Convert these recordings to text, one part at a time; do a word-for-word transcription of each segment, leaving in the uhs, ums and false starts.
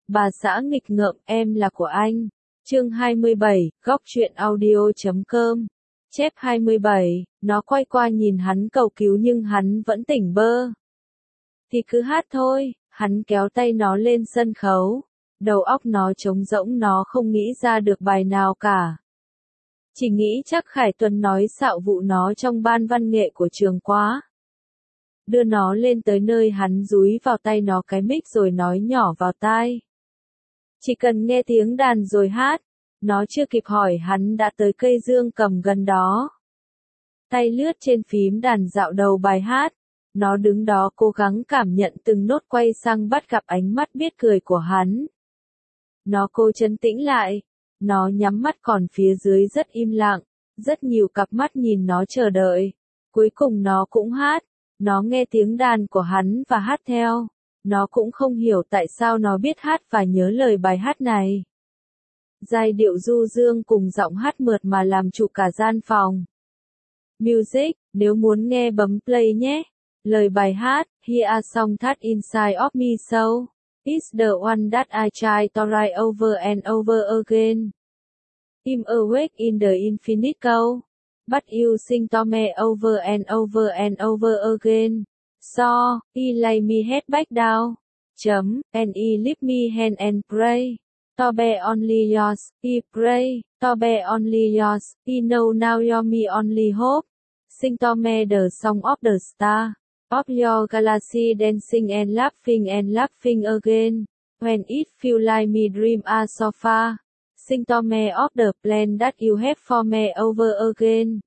Bà xã nghịch ngợm, em là của anh. Chương hai mươi bảy, góc truyện audio chấm com. Chép hai mươi bảy, nó quay qua nhìn hắn cầu cứu nhưng hắn vẫn tỉnh bơ. Thì cứ hát thôi, hắn kéo tay nó lên sân khấu. Đầu óc nó trống rỗng, nó không nghĩ ra được bài nào cả. Chỉ nghĩ chắc Khải Tuấn nói xạo vụ nó trong ban văn nghệ của trường quá. Đưa nó lên tới nơi hắn dúi vào tay nó cái mic rồi nói nhỏ vào tai. Chỉ cần nghe tiếng đàn rồi hát. Nó chưa kịp hỏi hắn đã tới cây dương cầm gần đó. Tay lướt trên phím đàn dạo đầu bài hát. Nó đứng đó cố gắng cảm nhận từng nốt, quay sang bắt gặp ánh mắt biết cười của hắn. Nó cố trấn tĩnh lại. Nó nhắm mắt, còn phía dưới rất im lặng. Rất nhiều cặp mắt nhìn nó chờ đợi. Cuối cùng nó cũng hát. Nó nghe tiếng đàn của hắn và hát theo. Nó cũng không hiểu tại sao nó biết hát và nhớ lời bài hát này. Giai điệu du dương cùng giọng hát mượt mà làm trụ cả gian phòng. Music, nếu muốn nghe bấm play nhé. Lời bài hát, Here a song that inside of me so. It's the one that I try to write over and over again. I'm awake in the infinite cold. But you sing to me over and over and over again. So, he lay me head back down. Chấm, and he lift me hand and pray. To be only yours, he pray. To be only yours, he know now you're me only hope. Sing to me the song of the star. Of your galaxy dancing and laughing and laughing again. When it feel like me dream are so far. Sing to me of the plan that you have for me over again.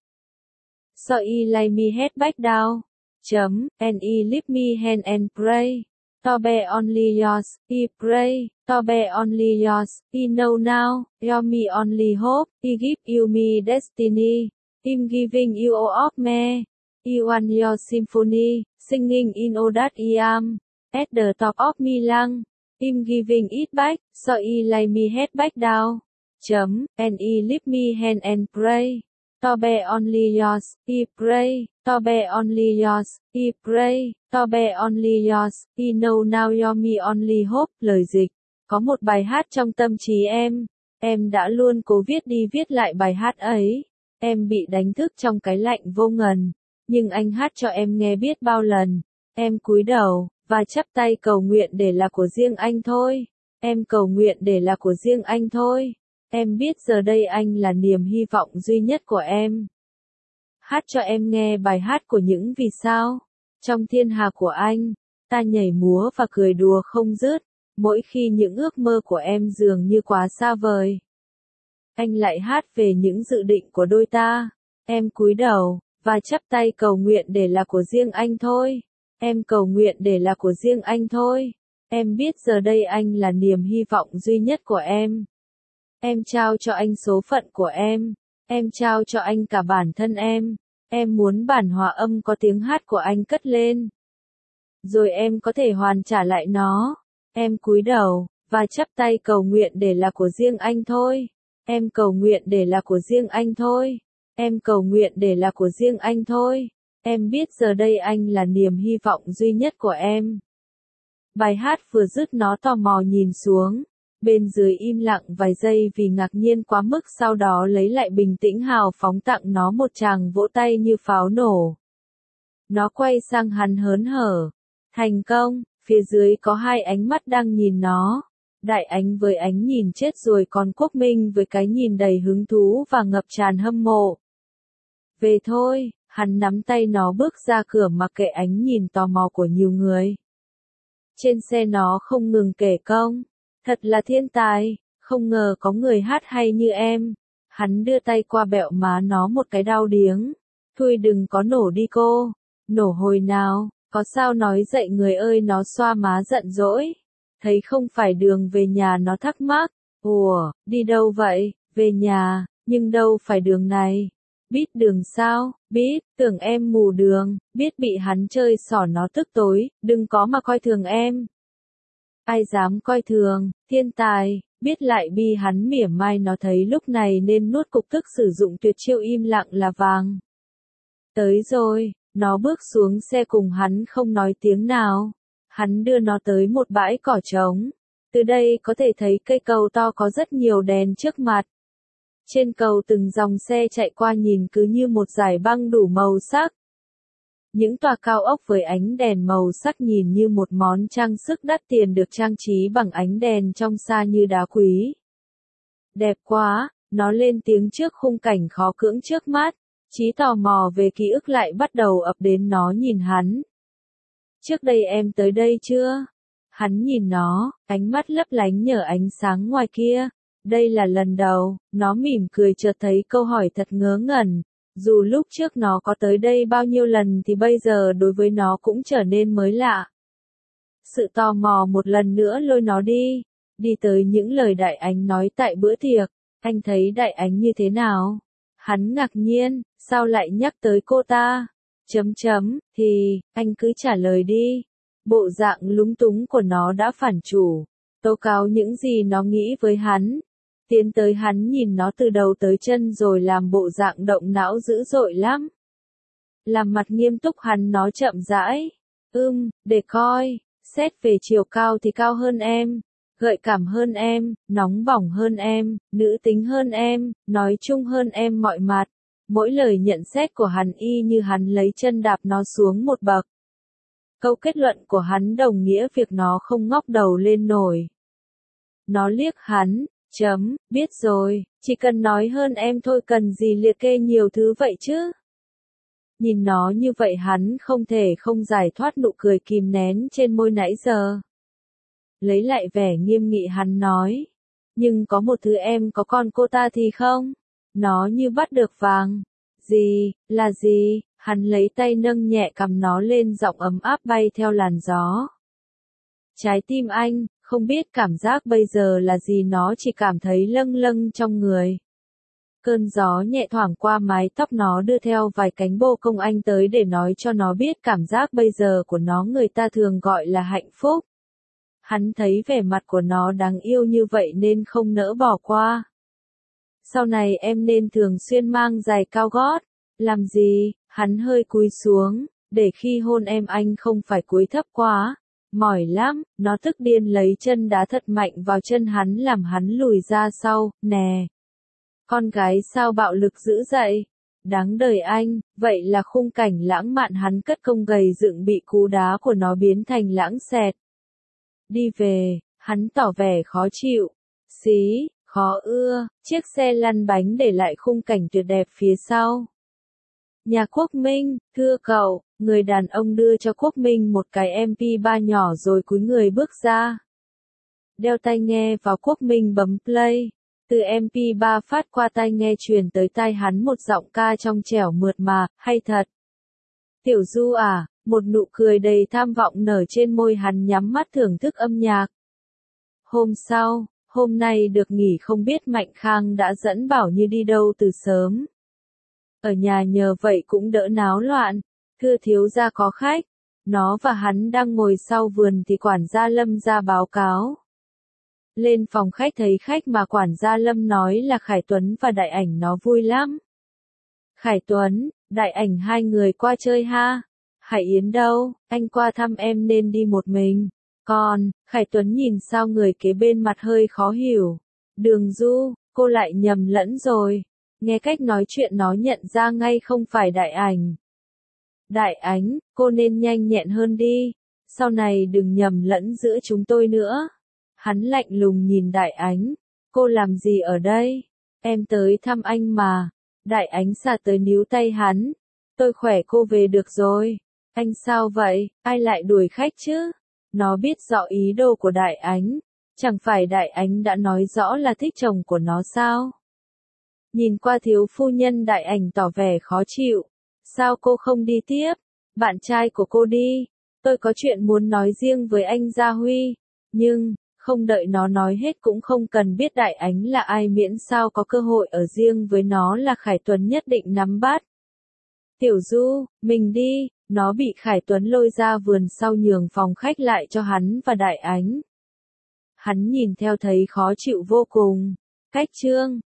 So he lay me head back down. Chấm, and he lift me hand and pray. To be only yours, he pray. To be only yours, he know now, you're me only hope. He give you me destiny. I'm giving you all of me. You want your symphony, singing in all that I am. At the top of me lung. I'm giving it back, so he lay me head back down. Chấm, and he lift me hand and pray. To be only yours, he pray. To be only yours, he pray. To be only yours, he know now you're me only hope. Lời dịch. Có một bài hát trong tâm trí em. Em đã luôn cố viết đi viết lại bài hát ấy. Em bị đánh thức trong cái lạnh vô ngần. Nhưng anh hát cho em nghe biết bao lần. Em cúi đầu, và chắp tay cầu nguyện để là của riêng anh thôi. Em cầu nguyện để là của riêng anh thôi. Em biết giờ đây anh là niềm hy vọng duy nhất của em. Hát cho em nghe bài hát của những vì sao. Trong thiên hà của anh, ta nhảy múa và cười đùa không dứt. Mỗi khi những ước mơ của em dường như quá xa vời. Anh lại hát về những dự định của đôi ta. Em cúi đầu, và chắp tay cầu nguyện để là của riêng anh thôi. Em cầu nguyện để là của riêng anh thôi. Em biết giờ đây anh là niềm hy vọng duy nhất của em. Em trao cho anh số phận của em. Em trao cho anh cả bản thân em. Em muốn bản hòa âm có tiếng hát của anh cất lên. Rồi em có thể hoàn trả lại nó. Em cúi đầu, và chắp tay cầu nguyện để là của riêng anh thôi. Em cầu nguyện để là của riêng anh thôi. Em cầu nguyện để là của riêng anh thôi. Em biết giờ đây anh là niềm hy vọng duy nhất của em. Bài hát vừa dứt, nó tò mò nhìn xuống. Bên dưới im lặng vài giây vì ngạc nhiên quá mức, sau đó lấy lại bình tĩnh hào phóng tặng nó một tràng vỗ tay như pháo nổ. Nó quay sang hắn hớn hở. Thành công, phía dưới có hai ánh mắt đang nhìn nó. Đại Ánh với ánh nhìn chết rồi, còn Quốc Minh với cái nhìn đầy hứng thú và ngập tràn hâm mộ. Về thôi, hắn nắm tay nó bước ra cửa mặc kệ ánh nhìn tò mò của nhiều người. Trên xe nó không ngừng kể công. Thật là thiên tài, không ngờ có người hát hay như em. Hắn đưa tay qua bẹo má nó một cái đau điếng. Thôi đừng có nổ đi cô. Nổ hồi nào, có sao nói dậy người ơi, nó xoa má giận dỗi. Thấy không phải đường về nhà, nó thắc mắc. Ủa, đi đâu vậy? Về nhà, nhưng đâu phải đường này. Biết đường sao? Biết, tưởng em mù đường. Biết bị hắn chơi xỏ, nó tức tối. Đừng có mà coi thường em. Ai dám coi thường, thiên tài. Biết lại bi hắn mỉa mai nó, thấy lúc này nên nuốt cục tức, sử dụng tuyệt chiêu im lặng là vàng. Tới rồi, nó bước xuống xe cùng hắn không nói tiếng nào. Hắn đưa nó tới một bãi cỏ trống. Từ đây có thể thấy cây cầu to có rất nhiều đèn trước mặt. Trên cầu từng dòng xe chạy qua nhìn cứ như một dải băng đủ màu sắc. Những tòa cao ốc với ánh đèn màu sắc nhìn như một món trang sức đắt tiền được trang trí bằng ánh đèn trong xa như đá quý. Đẹp quá, nó lên tiếng trước khung cảnh khó cưỡng trước mắt. Chí tò mò về ký ức lại bắt đầu ập đến, nó nhìn hắn. Trước đây em tới đây chưa? Hắn nhìn nó, ánh mắt lấp lánh nhờ ánh sáng ngoài kia. Đây là lần đầu, nó mỉm cười chợt thấy câu hỏi thật ngớ ngẩn. Dù lúc trước nó có tới đây bao nhiêu lần thì bây giờ đối với nó cũng trở nên mới lạ. Sự tò mò một lần nữa lôi nó đi. Đi tới những lời Đại Ánh nói tại bữa tiệc. Anh thấy Đại Ánh như thế nào? Hắn ngạc nhiên, sao lại nhắc tới cô ta? Chấm chấm, thì, anh cứ trả lời đi. Bộ dạng lúng túng của nó đã phản chủ, tố cáo những gì nó nghĩ với hắn. Tiến tới hắn nhìn nó từ đầu tới chân rồi làm bộ dạng động não dữ dội lắm. Làm mặt nghiêm túc hắn nó chậm rãi. Ưm, để coi, xét về chiều cao thì cao hơn em, gợi cảm hơn em, nóng bỏng hơn em, nữ tính hơn em, nói chung hơn em mọi mặt. Mỗi lời nhận xét của hắn y như hắn lấy chân đạp nó xuống một bậc. Câu kết luận của hắn đồng nghĩa việc nó không ngóc đầu lên nổi. Nó liếc hắn, chấm, biết rồi, chỉ cần nói hơn em thôi, cần gì liệt kê nhiều thứ vậy chứ? Nhìn nó như vậy hắn không thể không giải thoát nụ cười kìm nén trên môi nãy giờ. Lấy lại vẻ nghiêm nghị hắn nói, nhưng có một thứ em có con cô ta thì không? Nó như bắt được vàng. Gì, là gì? Hắn lấy tay nâng nhẹ cằm nó lên, giọng ấm áp bay theo làn gió. Trái tim anh, không biết cảm giác bây giờ là gì, nó chỉ cảm thấy lâng lâng trong người. Cơn gió nhẹ thoảng qua mái tóc nó, đưa theo vài cánh bồ công anh tới để nói cho nó biết cảm giác bây giờ của nó người ta thường gọi là hạnh phúc. Hắn thấy vẻ mặt của nó đáng yêu như vậy nên không nỡ bỏ qua. Sau này em nên thường xuyên mang giày cao gót. Làm gì? Hắn hơi cúi xuống, để khi hôn em anh không phải cúi thấp quá. Mỏi lắm, nó tức điên lấy chân đá thật mạnh vào chân hắn làm hắn lùi ra sau. Nè! Con gái sao bạo lực dữ vậy? Đáng đời anh, vậy là khung cảnh lãng mạn hắn cất công gầy dựng bị cú đá của nó biến thành lãng xẹt. Đi về, hắn tỏ vẻ khó chịu. Xí, khó ưa, chiếc xe lăn bánh để lại khung cảnh tuyệt đẹp phía sau. Nhà Quốc Minh, thưa cậu, người đàn ông đưa cho Quốc Minh một cái em pê ba nhỏ rồi cúi người bước ra. Đeo tai nghe vào, Quốc Minh bấm play. Từ em pê ba phát qua tai nghe truyền tới tai hắn một giọng ca trong trẻo mượt mà, hay thật. Tiểu Du à, một nụ cười đầy tham vọng nở trên môi, hắn nhắm mắt thưởng thức âm nhạc. Hôm sau, hôm nay được nghỉ không biết Mạnh Khang đã dẫn Bảo Như đi đâu từ sớm. Ở nhà nhờ vậy cũng đỡ náo loạn. Thưa thiếu gia có khách. Nó và hắn đang ngồi sau vườn thì quản gia Lâm ra báo cáo. Lên phòng khách thấy khách mà quản gia Lâm nói là Khải Tuấn và Đại Ảnh, nó vui lắm. Khải Tuấn, Đại Ảnh hai người qua chơi ha. Hải Yến đâu, anh qua thăm em nên đi một mình. Còn, Khải Tuấn nhìn sao người kế bên mặt hơi khó hiểu. Đường Du, cô lại nhầm lẫn rồi. Nghe cách nói chuyện nó nhận ra ngay không phải Đại Ảnh. Đại Ánh, cô nên nhanh nhẹn hơn đi. Sau này đừng nhầm lẫn giữa chúng tôi nữa. Hắn lạnh lùng nhìn Đại Ánh. Cô làm gì ở đây? Em tới thăm anh mà. Đại Ánh xà tới níu tay hắn. Tôi khỏe, cô về được rồi. Anh sao vậy? Ai lại đuổi khách chứ? Nó biết rõ ý đồ của Đại Ánh. Chẳng phải Đại Ánh đã nói rõ là thích chồng của nó sao? Nhìn qua thiếu phu nhân, Đại Ảnh tỏ vẻ khó chịu. Sao cô không đi tiếp? Bạn trai của cô đi. Tôi có chuyện muốn nói riêng với anh Gia Huy. Nhưng, không đợi nó nói hết cũng không cần biết Đại Ánh là ai, miễn sao có cơ hội ở riêng với nó là Khải Tuấn nhất định nắm bắt. Tiểu Du, mình đi. Nó bị Khải Tuấn lôi ra vườn sau, nhường phòng khách lại cho hắn và Đại Ánh. Hắn nhìn theo thấy khó chịu vô cùng. Cách chương